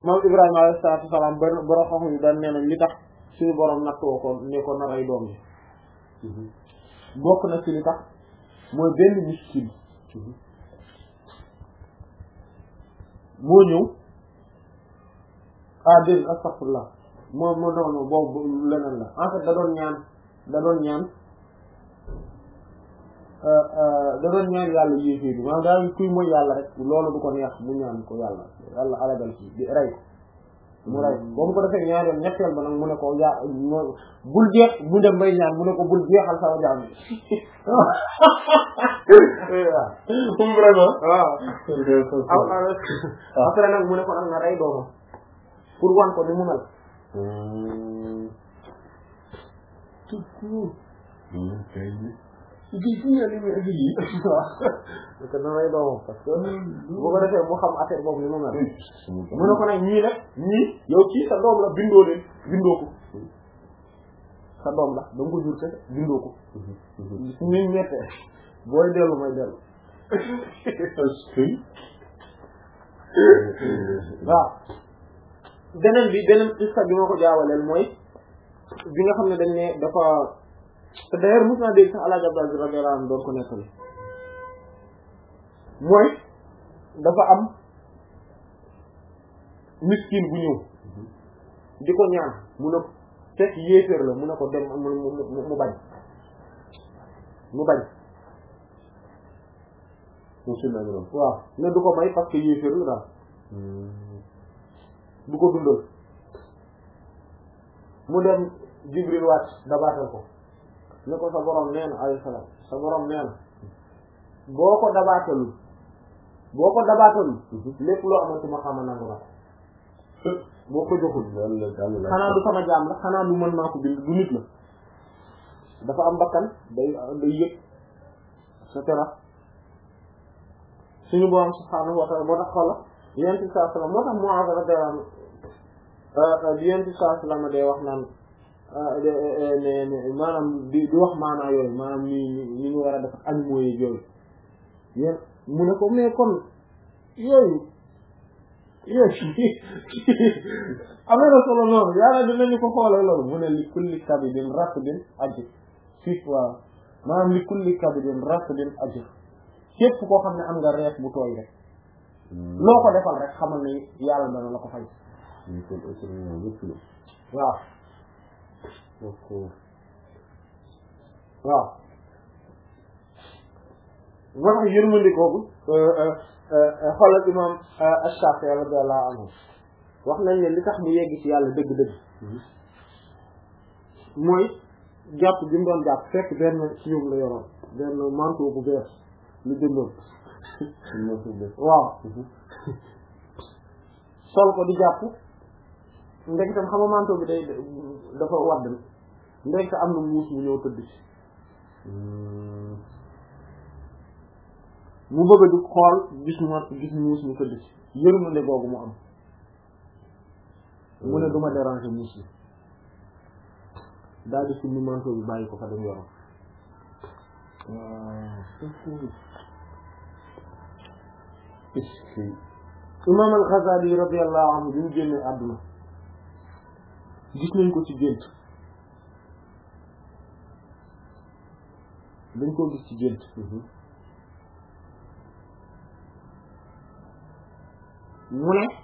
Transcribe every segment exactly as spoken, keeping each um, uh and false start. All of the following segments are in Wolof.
moom Ibrahima alayhi salaatu wa salaam benn borom xam yi daan nee nañ li tax suñu borom nattoo ko ne ko nar ay doom yi bokk na ci li tax mooy benn miskin moo ñëw ah dégg astaghfirullah moo moo doon boobu leneen la en fait da doon ñaan da doon ñaan da doon ñaan yàlla yéefee bi maanaam daal kuy mooy yàlla rek loolu du ko neex mu ñaan ko yàlla yàlla alagal ci di rey ko mu rey ba mu ko defee ñaar yoon ñetteel ba nag mu ne ko yaa bul jeex mu dem bay ñaan mu ne ko bul jeexal sama jaam bi waaw vraiment waaw après nag mu ne ko nag na rey doomam pour wan ko ni mu mel tout court gi gi li muy indi yi parce que na rey doomam parce que boo ko defee mu xam affaire boobu ni mu mel mu ne ko nag ñii nag ñii yow kii sa doom la bindoo leen bindoo ko sa doom la da nga ko jur te bindoo ko su ñuy mettee booy dellu may dellu waaw beneen bi beneen ista bi ma ko jaawaleel mooy bi nga xam ne dañ ne dafa te d'ailleurs mos naa dégg sax Alaaji Abdou Aziz radiyallahu anhu doon ko nettali mooy dafa am miskin bu ñëw di ko ñaan mu ne fekk yéeféer la mu ne ko dem mu mu bañ mu bañ waaw ne du ko may parce que yéeféer la daal du ko dundal mu dem Jibril wàcc dabaatal ko ne ko sa borom nee na alayhi salaam sa borom nee na boo ko dabaatalul boo ko dabaatalul lépp loo amati ma xama nangu na ko boo ko joxul xanaa du sama jaam la xanaa du mën maa ko bind du nit la dafa am bakkan day day yëg et cetera suñu borom subhaanahu wa ta'ala moo tax xola yonent bi sallallahu alayhi wasallam moo tax Mu'aaz radiyallahu anhu yonent bi sallallahu alayhi wasallam day wax naan maanaam di di wax maanaa yooyu maanaam ni ni ñu war a def animaux yi yooyu yéen mu ne ko mais kon yooyu yooyu am na solo noonu yàlla dinañu ko xoolal loolu mu ne li kulli kabidin ratbin ajr fii waaw maanaam li kulli kabidin ratbin ajr képp koo xam ne am nga reef bu tooy rek loo ko defal rek xamal ne yàlla dana la ko fay waaw waaw moo tax yërmande kooku xoolal imam Ash-Shafi'i radiyallahu anhu wax nañ ne li tax mu yegg ci yàlla dëgg-dëgg mooy jàpp bi mu doon jàpp fekk benn sium la yoroon benn manteau bu bees lu jëndoon waaw sol ko di jàpp ndek tam xam nga manteau bi day dafa wadd ndek am na muus mu ñëw tëdd ci mu bëgg a di xool gis mu gis muus mu tëdd ci yërmande googu mu am mu ne duma déranger muus bi daal di summi manteau bi bàyyi ko fa dem yorom imam al-Ghazali radiyallahu anhu bi mu génnee àdduna gis nañ ko ci gént dañ ko gis ci gént mu ne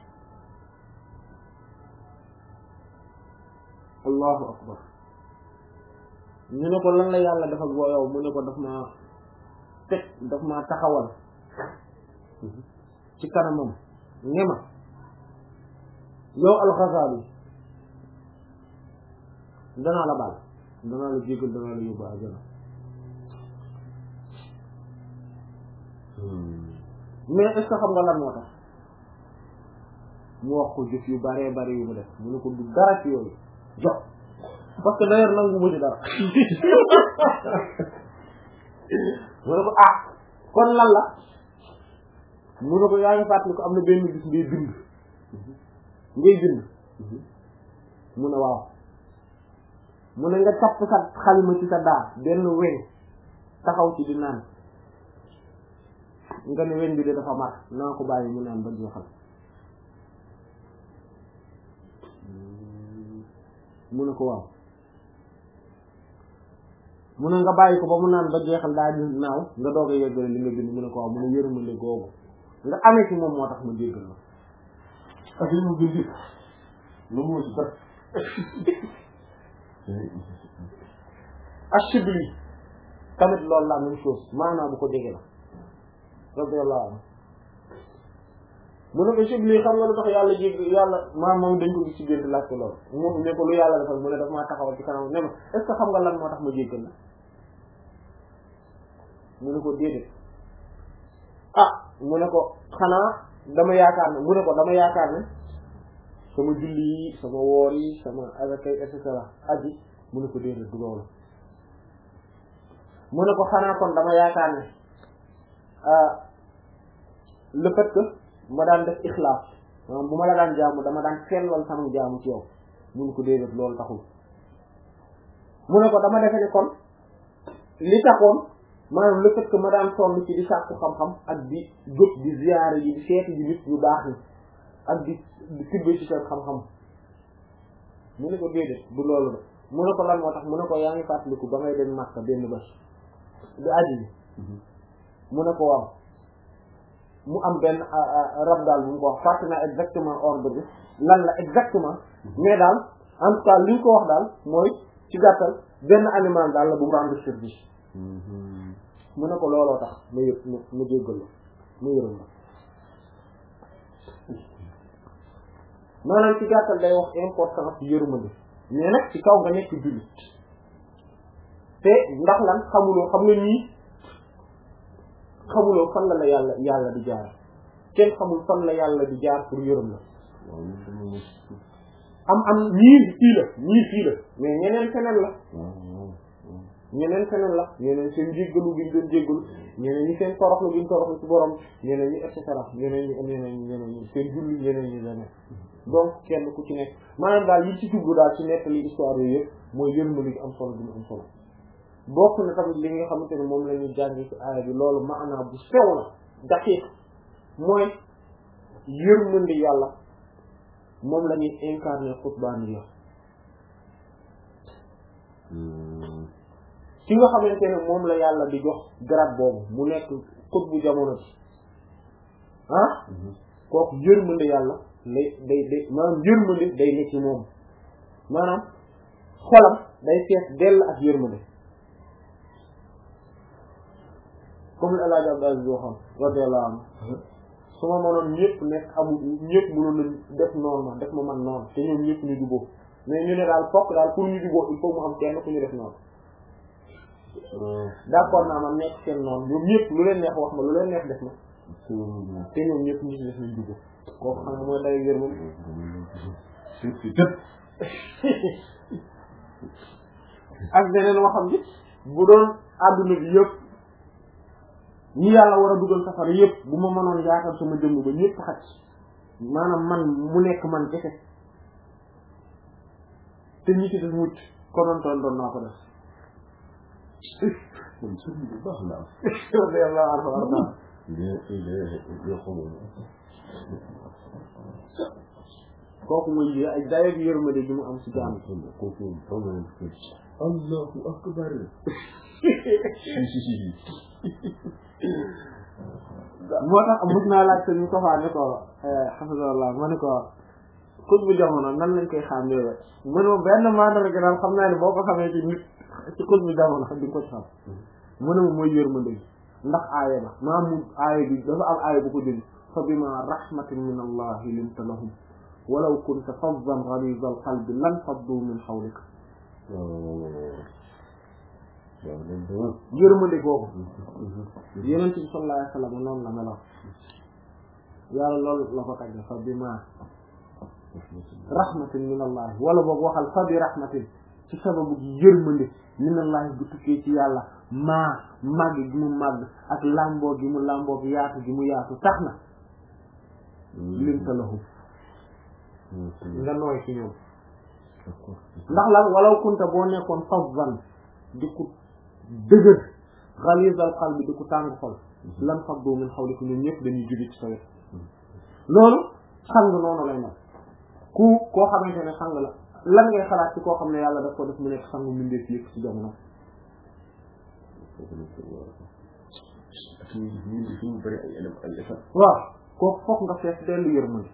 allahu akbar ñu ne ko lan la yàlla dafa boo yow mu ne ko daf ma teg daf ma taxawal ci kanamam ne ma yow al-Ghazali danaa la baal danaa la jégal danaa la yóbbu àjjana mais est-ce que xam nga lan moo tax mu wax ko jëf yu bare bare yu mu def mu ne ko du dara ci yooyu jox parce que d'ailleurs nangu mu ci dara mu ne ko ah kon lan la mu ne ko yaa ngi fàttali ko am na benn gis ngay bind ngay bind mu ne waaw mu ne nga tapp sa xalima ci sa daa benn weñ taxaw ci di naan nga ne weñ bi de dafa mar naa ko bàyyi mu naan ba jeexal mu ne ko waaw mu ne nga bàyyi ko ba mu naan ba jeexal daal di naaw nga doog a yeggale li nga bind mu ne ko waaw mu ne yërmande googu nga amee ci moom moo tax ma jéggal la ak li mu bind lu mu ci def Ashibli tamit loolu la même chose maanaam bu ko jege la radiyallahu anhu mu ne ko Shibli xam nga lu tax yàlla jég yàlla maa moom dañ ko gis ci gént laaj ko loolu mu ne ko lu yàlla defal mu ne daf maa taxawal ci kanam ne ma est-ce que xam nga lan moo tax ma jéggal la mu ne ko déedéet ah mu ne ko xanaa dama yaakaar ne mu ne ko dama yaakaar ne sama julli yi sama woor yi sama azakay et cetera aji mu ne ko déedéet du loolu mu ne ko xanaa kon dama yaakaar ne le fait que ma daan def ixlaas maanaam bu ma la daan jaamu dama daan sellal sama jaamu ci yow mu ne ko déedéet loolu taxul mu ne ko dama defe ne kon li taxoon maanaam le fait que ma daan sonn ci di sàkku xam-xam ak di jóg di ziyaare yi di seeti ji nit yu baax ni ak di di tibbee ci seen xam-xam mu ne ko déedéet du loolu de mu ne ko lan moo tax mu ne ko yaa ngi fàttaliku ba ngay dem Makka benn bés di aji bi mu ne ko waaw mu am benn rab daal bu mu ko wax fàtte naa exactement ordre bi lan la exactement mais daal en tout cas li ñu ko wax daal mooy ci gàttal benn animal daal la bu mu rendre service mu ne ko looloo tax ma yë ma jéggal la ma yërëm la maanaam ci gàttal day wax importance yërmande mais nag ci kaw nga nekk jullit te ndax lan xamuloo xam nga nii xamuloo fan la la yàlla yàlla di jaar kenn xamul fan la yàlla di jaar pour yërëm la am am ñii fii la ñii fii la mais ñeneen feneen la ñeneen feneen la ñeneen seen jéggalu gi ñu doon jéggalu ñeneen ñi seen toroxlu gi ñu toroxlu ci borom ñeneen ñi et cetera ñeneen ñi ñeneen ñi ñeneen ñi seen julli ñeneen ñi leneen donc kenn ku ci nekk maanaam daal yi ci jublu daal ci nettali histoire yooyu yëpp mooy yërmande gi am solo bi mu am solo bokk na tamit li nga xamante ne moom la ñuy jàngi ci aaya bi loolu maanaa bu sew la daqiiq mooy yërmande yàlla moom la ñuy incarner xutbaaniya ki nga xamante ne moom la yàlla di jox grade boobu mu nekk xutbu jamono ci ah kooku yërmande yàlla lay day day maanaam yërmande day nekk ci moom maanaam xolam day fees dell ak yërmande comme li El Hadj Abdou Aziz waxoon radiyallahu anhu su ma mënoon ñëpp nekk amu ñëpp mënoon nañ def noonu ma def ma man noonu te ñoom ñëpp ñu jubóo mais ñu ne daal fokk daal pour ñu jubóo il faut mu am kenn ku ñu def noonu d'accord naa man nekk seen noonu ñoom ñëpp lu leen neex wax ma lu leen neex def ma te ñoom ñëpp ñu ci def nañ jubóo kooku xam nga mooy day wér moom ak beneen waxam bi bu doon àdduna bi yëpp ñi yàlla war a dugal safara yëpp bu ma mënoon yaatal sama jëmm ba ñëpp xaj maanaam man mu nekk man kese te ñi ci def mucc konoon toon doon naa ko def kon sëriñ bu baax la am radiyallahu anhu arda kooku mooy yi ay dayo bi yërmande bi mu am ci jaam kooku allahu akbar moo tax mos naa laaj sëñ Moustapha ne ko hafizallah ma ne ko kut bu jamono nan lañ koy xam yooyu mu ne ma benn mandarga daal xam naa ne boo ko xamee ci nit ci kut bu jamono di nga ko ci xam mu ne ma mooy yërmande gi ndax aaya la maa mu aaya bi dafa am aaya bu ko jël fa bima rahmatin min allahi linta lahum walaw kunta faddan ghalizal qalbi lan faddu min hawlika yërmande googu yonent bi sallallahu alayhi wa sallam noonu la meloon yàlla loolu la ko tagge fa bima rahmatin min allah wala boog waxal fa bi rahmatin ci sababu gi yërmande min allah bu tukkee ci yàlla maa màgg gi mu màgg ak làmboo gi mu làmboo gi yaatu gi mu yaatu tax na linta lahum nga nooy ci ñoom ndax lan walaw kunta boo nekkoon faddan di ko dëgër ghalizal qalbi di ko tàng xol lan faddu min hawlika ñun ñëpp dañuy jóge ci sa wet loolu sang noonu lay mel ku koo xamante ne sang la lan ngay xalaat ci koo xam ne yàlla daf ko def mu nekk sangu mbindeef yëpp ci jamono. waaw kooku foog nga fees dellu yërmande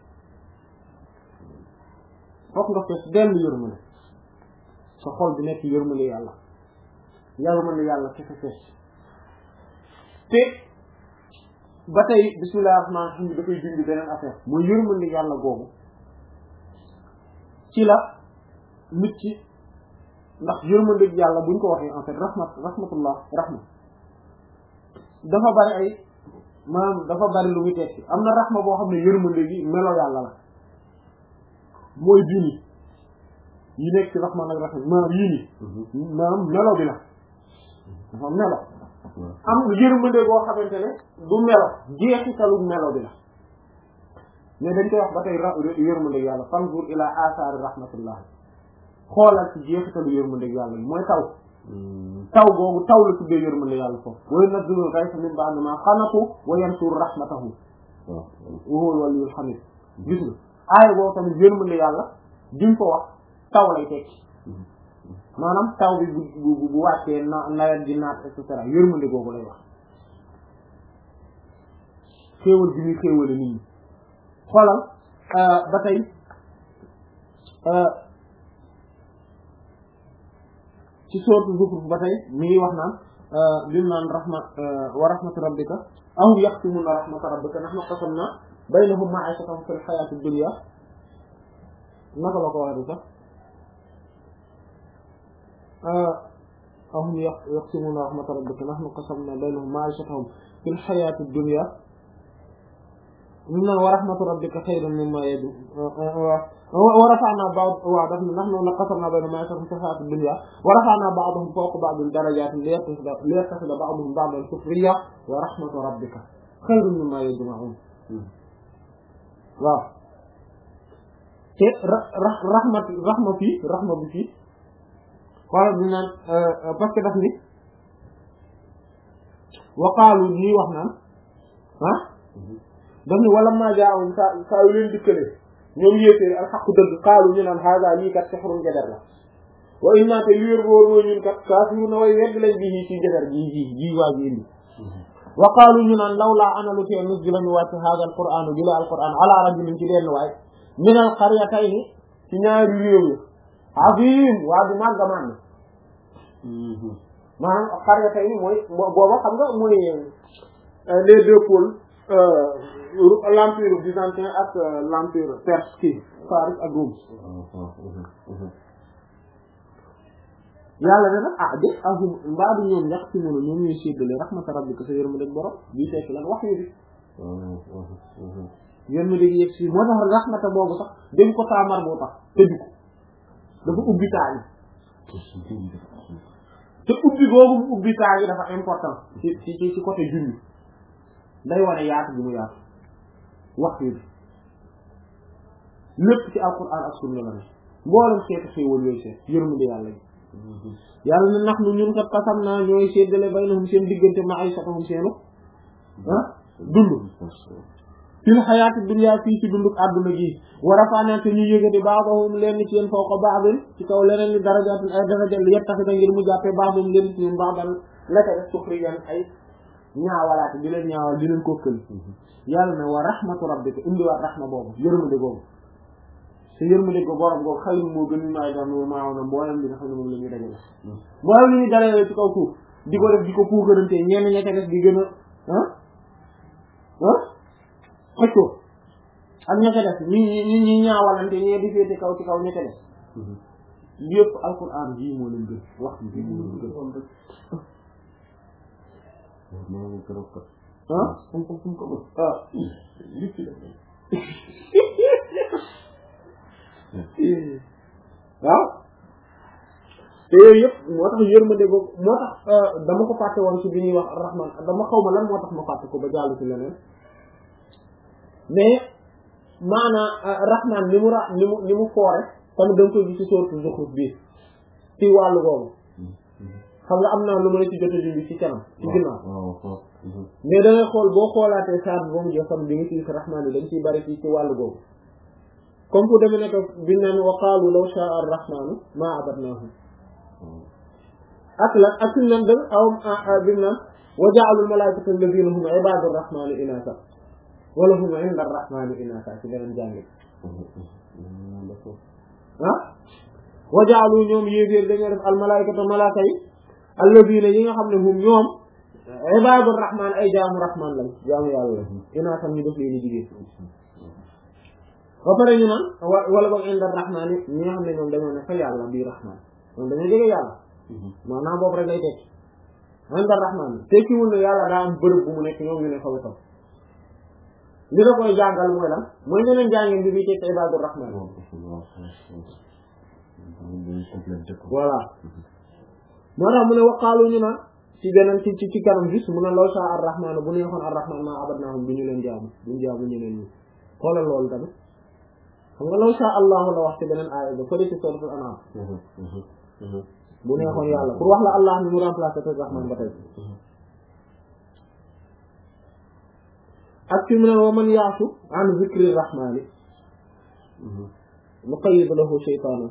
foog nga fees dellu yërmande sa xol bi nekk yërmande yàlla yërmande yàlla kese fees te ba tey bismillahir rahmanir rahim bi dafay dindi beneen affaire mooy yërmande yàlla googu ci la nit ki ndax yërmande yàlla buñ ko waxee en fait rahmat rahmatullah rahma dafa bari ay maanaam dafa bari lu muy tekki am na rahma boo xam ne yërmande gi melo yàlla la mooy diini yi nekk ci rahma nag rahma maanaam yii nii maanaam melo bi la dafa melo am yërmande boo xamante ne du melo jeexitalu melo bi la mais dañ koy wax ba tey yërmande yàlla fanzur ila asaari rahmatullah xoolal ci jeexitalu yërmande yàlla mooy taw taw boobu taw la tuddee yërmande yàlla foofu wa yunazzilu ghaythan min ba'di ma qanatu wa yansuru rahmatahu wa huwa al-waliyyul hamid gis nga aaya boobu tamit yërmande yàlla duñ ko wax taw lay tekki maanaam taw bi bu bu bu wàccee na nawet gi naat et cetera yërmande googu lay wax xéewal bi ñuy xéewale nit ñi xoolal ba tey ci sourate Zukhruf ba tey mi ngi wax naan lim naan rahma wa rahmatu rabbika ahum yaqsimuna rahmata rabbika nahnu qasamna baynahum ma'ishatahum fil hayatid dunya naka la ko waxee sax ahum yaqsimuna rahmata rabbika nahnu qasamna baynahum ma'ishatahum fil hayatid dunya lim naan wa rahmatu rabbika khayrun mimma yajma'un wa rafa'na ba'd wa daf nahnu qasamna baynahum ma'ishatahum fil hayatid dunya wa rafa'na ba'dahum fawqa ba'din darajatin liyattakhidha ba'duhum ba'dan sukhriya wa rahmatu rabbika khayrun mimma yajma'un waaw te rahmat rahma fii rahma bi fii wala bi naan parce que daf ni waqaalu ñuy wax naan ah daf ni wala maa jaa'um saa saa yu leen dikkalee ñoom yéetee alxaqu dëgg xaalu ñu naan haaza lii kat sihrun jader la wa inna te li wér wóor mooy ñun kat kaafiruuna way wedd lañ bi ci jader jii jii jii waa ji indi wa qaalu ñu naan lawlaa ana lu tee nuzila ñu wàcc haaza alqur'aanu bi la alqur'aan ala rajulin ci benn waay min al qaryatayni ci ñaari réew yi azim waa du màgg a màgg maanaam qaryatayni mooy booba xam nga mooy les deux pôles l'empire byzantin ak l'empire perse kii Faris ak Rome yàlla ne nag ah de azim mbaa du ñoom ñax ci mënu ñoom ñuy séddale rahmata rabbika sa yërmande borom bii fekk lan wax yu bi yërmande gi yegg si moo tax rahmata boobu sax dañ ko taamar boo tax tëju ko dafa ubbi taal yi te ubbi boobu mu ubbi taal yi dafa important ci ci ci côté junni day wane yaatu bi mu yaatu wax yi lépp ci alquran ak sunna la ne mboolem seeti xéewal yooyu seet yërmande yàlla yi yàlla na nax nu ñun kat xasam naa ñooy séddale baynahum seen diggante ma ay satahum seenu ah dund fil xayaati dunya fii ci dunduk àdduna gi wa rafa'na te ñu yëgati ba'dahum leen ci yéen fawqa ba'din ci kaw leneen ni darajaatin ay daraja li yettaxida ngir mu jàppee ba'dahum leen ci ñun ba'dan laka def suxriyan ay ñaawalaate di leen ñaawal di leen kokkali yàlla ne wa rahmatu rabbika indiwaat rahma boobu yërmande boobu te yërmande ko borom boobu xayru moo gën maa dam maaw na mboolem bi nga xam ne moom la ñuy dajale mboolem li ñuy dajale ci kaw suuf di ko def di ko puukarante ñenn ña ca def di gën a ah ah xëccoo ak ña ca def ñi ñi ñi ñaawalante ñee di féete kaw ci kaw ña ca def yëpp alquran bii moo leen gën wax bi bii moo leen gën ah ah waaw te yooyu yëpp moo tax yërmande boobu moo tax dama ko fàtte woon ci bi ñuy wax rahman dama xaw ma lan moo tax ma fàtte ko ba jàll ci leneen mais maanaa rahman ni mu ra ni mu ni mu foore tamit da nga koy gis ci sourate Zukhruf bi ci wàllu boobu xam nga am naa lu ma la ci jot a dindi ci kanam ci ginnaaw mais da ngay xool boo xoolaatee saar bi ba mu jeex tam di nga ci gis rahman yi dañ ciy bari ci ci wàllu boobu comme fu demee nekk biñ naan wa qaalu law sha'a ar-rahmanu ma abadnahum ak la ak suñ naan dëgg aw biñ naan wa ja'alu al-malaa'ikata alladhina hum ibadu ar-rahmani inatha wala hum inda ar-rahmani inatha ci beneen jàngi ah wa ja'alu ñoom yéeféer dañoo def al-malaa'ikata malaaka yi alladhina yi nga xam ne hum ñoom ibadu ar-rahman ay jaamu rahman lañ jaamu yàlla la inatha ñu def leen jigéen ba pare ñu naan wala boog inda ar-rahman yi ñi nga xam ne ñoom dañoo ne fa yàlla bii rahman ñoom dañoo jege yàlla maanaam boobu rek lay tekki inda ar-rahman tekkiwul ne yàlla daa am bërëb bu mu nekk ñoom ñu ne fa wetam li la koy jàngal mooy lan mooy ñeneen jàngeen bi bi tekki ibadu rahman voilà moo tax mu ne waqaalu ñu naan ci beneen ci ci kanam gis mu ne law sha ar-rahman bu neexoon ar-rahman ma abadnahum du ñu leen jaamu duñu jaamu ñeneen ñi xoolal loolu tamit xam nga law sha allahu la wax ci beneen aaya ba fële ci suratul an'am bu neexoon yàlla pour wax la allah ni mu remplacé te rahman ba tey ak fi mu ne wa man ya'shu an zikri rahmani nuqayyid lahu shaytanan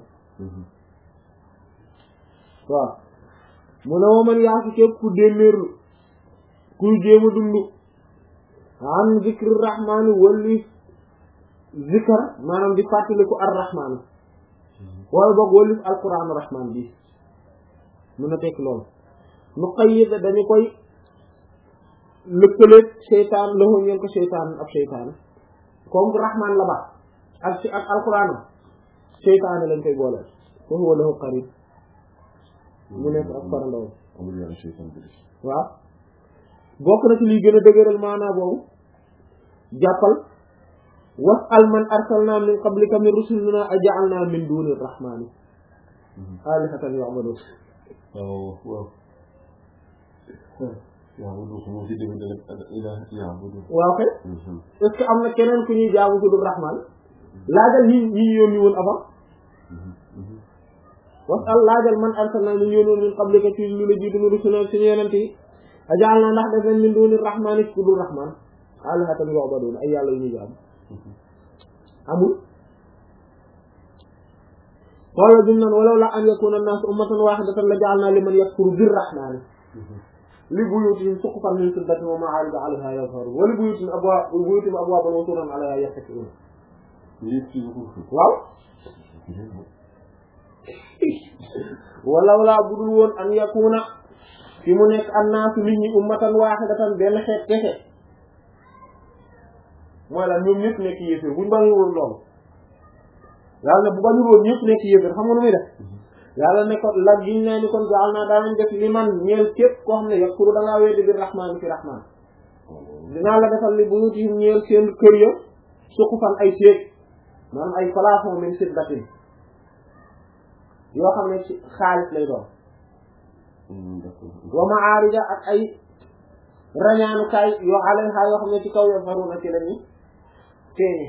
waaw mu ne wa man ya'shu képp ku dénnéerlu kuy jéem a dund an zikri rahmani walli zikr maanaam di fàttaliku ar-rahman wala boog walli al-qur'an rahman bi mën na tekk loolu nuqayyid dañu koy lëkkaleeg seytaan loxo ñeen ko seytaan ab seytaan comme rahman la ba ak ci ak alquran seytaan lañ koy booleel fa huwa lahu qarin mu nekk ak farandoom waaw bokk na ci liy gën a dëgëral maanaa boobu jàppal was'al man arsalna min qablika min rusulina aja'alna min duni rahmani alihatan yu'badun waaw waaw ya'budu moo ci dégg ilah ya'budu waaw kay est-ce que am na keneen ku ñuy jaamu ku dul rahman laajal ñi ñi yónni woon avant wasal laajal man arsalna ñu yónni woon min qablika ci lu la jiitu mu rusulna suñu yonent yi aja'alna ndax def nañ min duni rahman ku dul rahman alihatan yu'badun ay yàlla yu ñuy jaamu amul wala jum nan walaw la an yakuna an-nasu ummatan wahidatan la ja'alna liman yakfuru bir-rahmani li buyutihim suqufan min fiddatin wa ma'arij 'alayha yazharun wa li buyutihim abwaab wa buyutihim abwaaban wa sururan 'alayha yattaki'un waaw walaw la budul woon an yakuna fi mu nekk an-nasu nit ñi ummatan wahidatan benn xeet kese mooy la ñoom ñëpp nekk yéeféer buñ bañu woon loolu yàlla ne bu bañu woon ñëpp nekk yéeféer xam nga nu muy def yàlla ne ko la giñ naa ni kon jaal naa daanañ def li man ñeel képp koo xam ne yakfuru da ngaa weddi bi rahmaan fi rahmaan dinaa la defal li buyutihim ñeel seen kër ya suqufan ay séeg maanaam ay plafond min fiddatin yoo xam ne ci xaalis lay doon wa ma'aarija ak ay rañaanukaay yoo alayha yoo xam ne ci kaw yazharuna ci lañu teeñe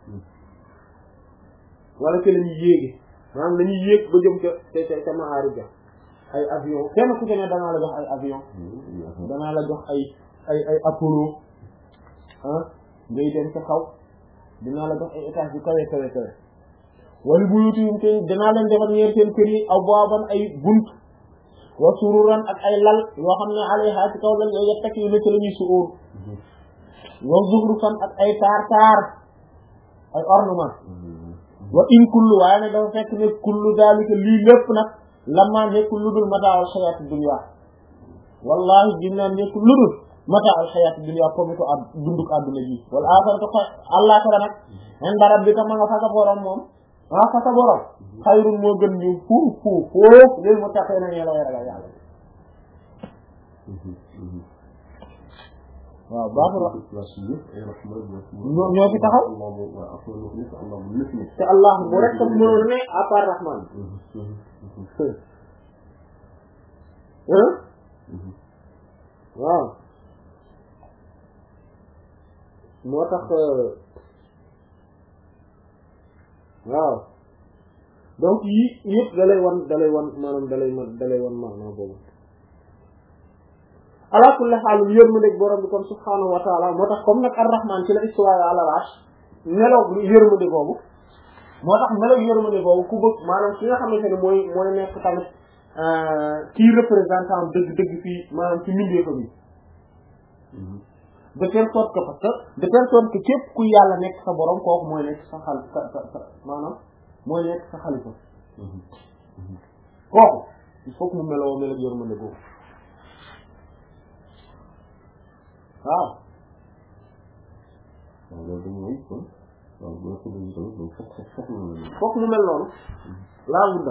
wala ci lañu yéegi maanaam dañuy yéeg ba jëm ca ca ca ma'aarija ay avion kenn ku ci ne danaa la jox ay avion danaa la jox ay ay ay Apollo ah ngay dem ca kaw dinaa la jox ay étage yu kawe kawe kawe wala buyutihim te danaa leen defar ñeer seen kër yi abwaaban ay bunt wa sururan ak ay lal yoo xam ne alayha ci kaw lañ yow yettak yu nekk la ñuy suur wa zuhrufan ak ay taar taar ay ornement wa in kullu waaye nag dafa fekk ne kullu daalika lii lépp nag lamma nekkul lu dul mataa'ul hayaati dunya wallahi ginnaaw nekkul lu dul mataa'ul hayaati dunya comme ko ab dunduk àdduna ji wal aaxiratu àllaaxira nag inda rabbika ma nga fa sa borom moom ah fa sa borom xayrun moo gën ñu fuuf fuuf fuuf lil muttaqiina ñee la way ragal yàlla waaw baaxul ñoo ñoo fi taxaw te allah bu rek ko mënoon ne à part rahman waaw moo tax waaw donc yi yëpp dalay wan dalay wan maanaam dalay man dalay wan maanaam boobu ala kulli haal yërmande borom bi kon subhaanahu wa taala moo tax comme nag ar-rahman ci la istiwa ala al-arsh nelaw yërmande boobu moo tax melo yërmande boobu ku bëgg maanaam ki nga xamante ne mooy mooy nekk tamit kii représentant dëgg dëgg fii maanaam ci mbindeefa bi de telle sorte que parce que de telle sorte que képp ku yàlla nekk sa borom kooku mooy nekk sa xal sa sa sa maanaam mooy nekk sa xalifa kooku il faut que mu meloo melo yërmande boobu waaw waaw loolu mooy kon waaw boo ko doon tamit donc foog foog foog mu mel foog mu mel noonu laa budda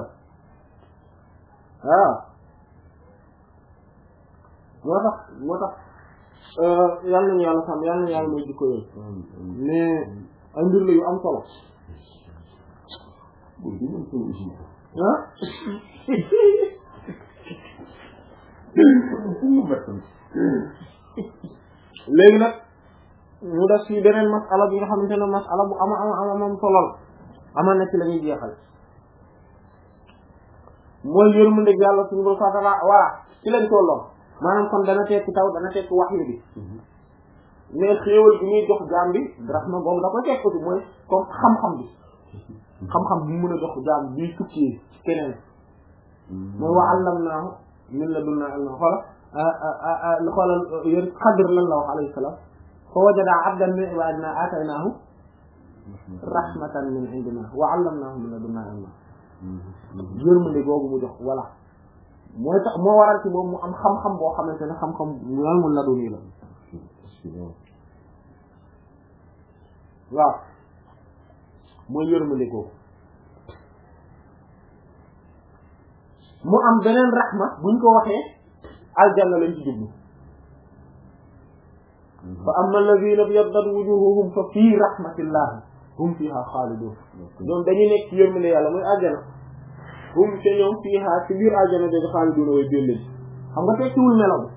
waaw moo tax moo tax yàlla nañu yàlla xam yàlla nañu yàlla mooy jikko yooyu mais ay mbir la yu am solo ah léegi nag ñu def ci beneen masala bi nga xamante ne masala bu ama ama ama am solo la ama na ci la ñuy jeexal mooy yërmande yàlla suñu ba fatala voilà ci lañ tolloo maanaam kon dana tekki taw dana tekki wahyu bi mais xéewal bi ñuy jox jaam bi rahma boobu da ko tekki mooy comme xam-xam bi xam-xam bi mu mën a jox jaam bi tukkee ci keneen mooy wa allamnaahu min ladunnaa ilman xoola xoolal yéen Xadir lan la wax alayhi salaam fa wajada abdan min ibadina ataynaahu rahmatan min indina wa allamnaahu min ladunnaa ilman yërmande googu mu jox voilà mooy tax moo waral ci moom mu am xam-xam boo xamante ne xam-xam ñoom mu laduni la waaw mooy yërmande googu mu am beneen rahma buñ ko waxee aljanna lañ ci jublu fa amma alladhina ibyaddat wujuhuhum fa fii rahmatillahi hum fiha xaalidun ñoom dañuy nekk ci yërmande yàlla muy aljanna hum te ñoom fiha ci biir aljanna dañu xaalidun way béllén xam nga tekkiwul melo bi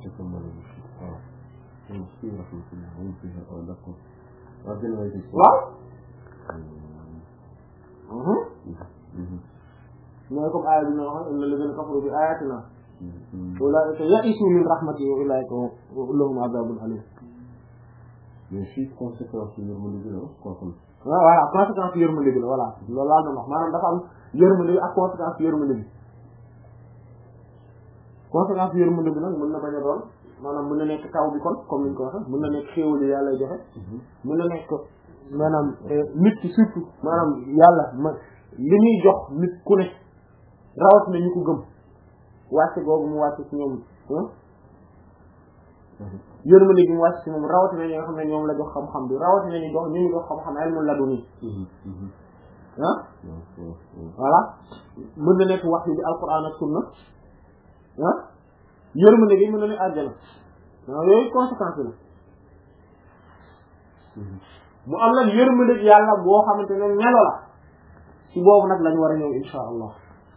waaw mooy comme aaya bi na wax inna alladhina kafaru bi ayatina ulaa'ika ya'isu min rahmati wa ulaa'ika lahum adhabun alim mais fii conséquence yërmande bi la kon waaw voilà conséquence yërmande bi la voilà loolu laa doon wax maanaam dafa am yërmande bi ak conséquence yërmande bi conséquence yërmande bi nag mën na bañ a doon maanaam mën na nekk taw bi kon comme ni ñu ko waxee mën na nekk xéewal yi yàlla joxe mën na nekk maanaam nit ki surtout maanaam yàlla ma li muy jox nit ku ne rawat na ñu ko gëm wàcce googu mu wàcce ci ñoom yërmande gi mu wàcc ci moom rawatina ñi nga xam ne ñoom la jox xam-xam bi rawatina ñu jox ñu ngi jox xam-xam ilmul laduni ah voilà mën na nekk wax bi alquran ak sunna ah yërmande gi mën na nekk àjjana waaw yooyu conséquence la mu am nag yërmande gi yàlla boo xamante ne melo la ci boobu nag lañu war a ñëw insha allah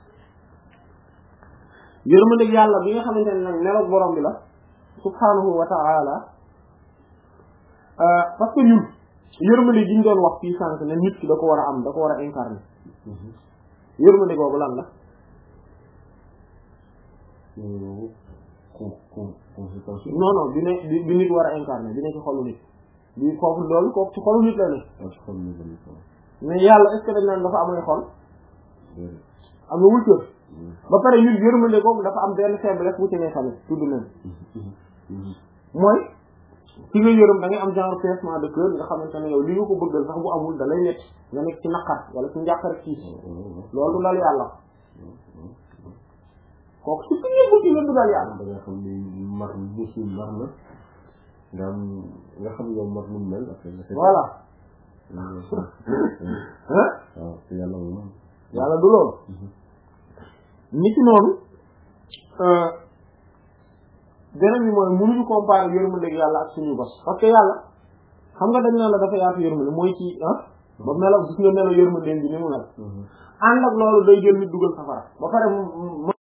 yërmande gi yàlla bi nga xamante ne nag melo borom bi la subhanahu wa ta'ala parce que ñun yërmande gi ñu doon wax fii sànq ne nit ki da ko war a am da ko war a incarner yërmande googu lan la non non bi ne bi nit war a incarner bi ne ci xolu nit bi foofu loolu kooku ci xolu nit la ne mais yàlla est-ce que dañ naan dafa amay xol am na wul cër ba pare ñun yërmande googu dafa am benn faiblesse bu ci ne tamit tudd nañ mooy ci nga yërëm da ngay am genre pincement de cœur nga xamante ne yow li nga ko bëggal sax bu amul da lay nekk nga nekk ci naqar wala ci njàqare ci loolu du dal yàlla kooku ci ñëpp ci la du dal yàlla da nga xam ni mar musul mar na nga am nga xam yow mar nu mel après voilà waaw yàlla moom yàlla du loolu nit ki noonu beneen bi mooy mënuñu comparer yërmande ak yàlla ak suñu bos parce que yàlla xam nga dañ naan la dafa yaatu yërmande mooy ci ah ba melo gis nga melo yërmande bi ni mu mel ànd ak loolu day jël nit dugal safara ba pare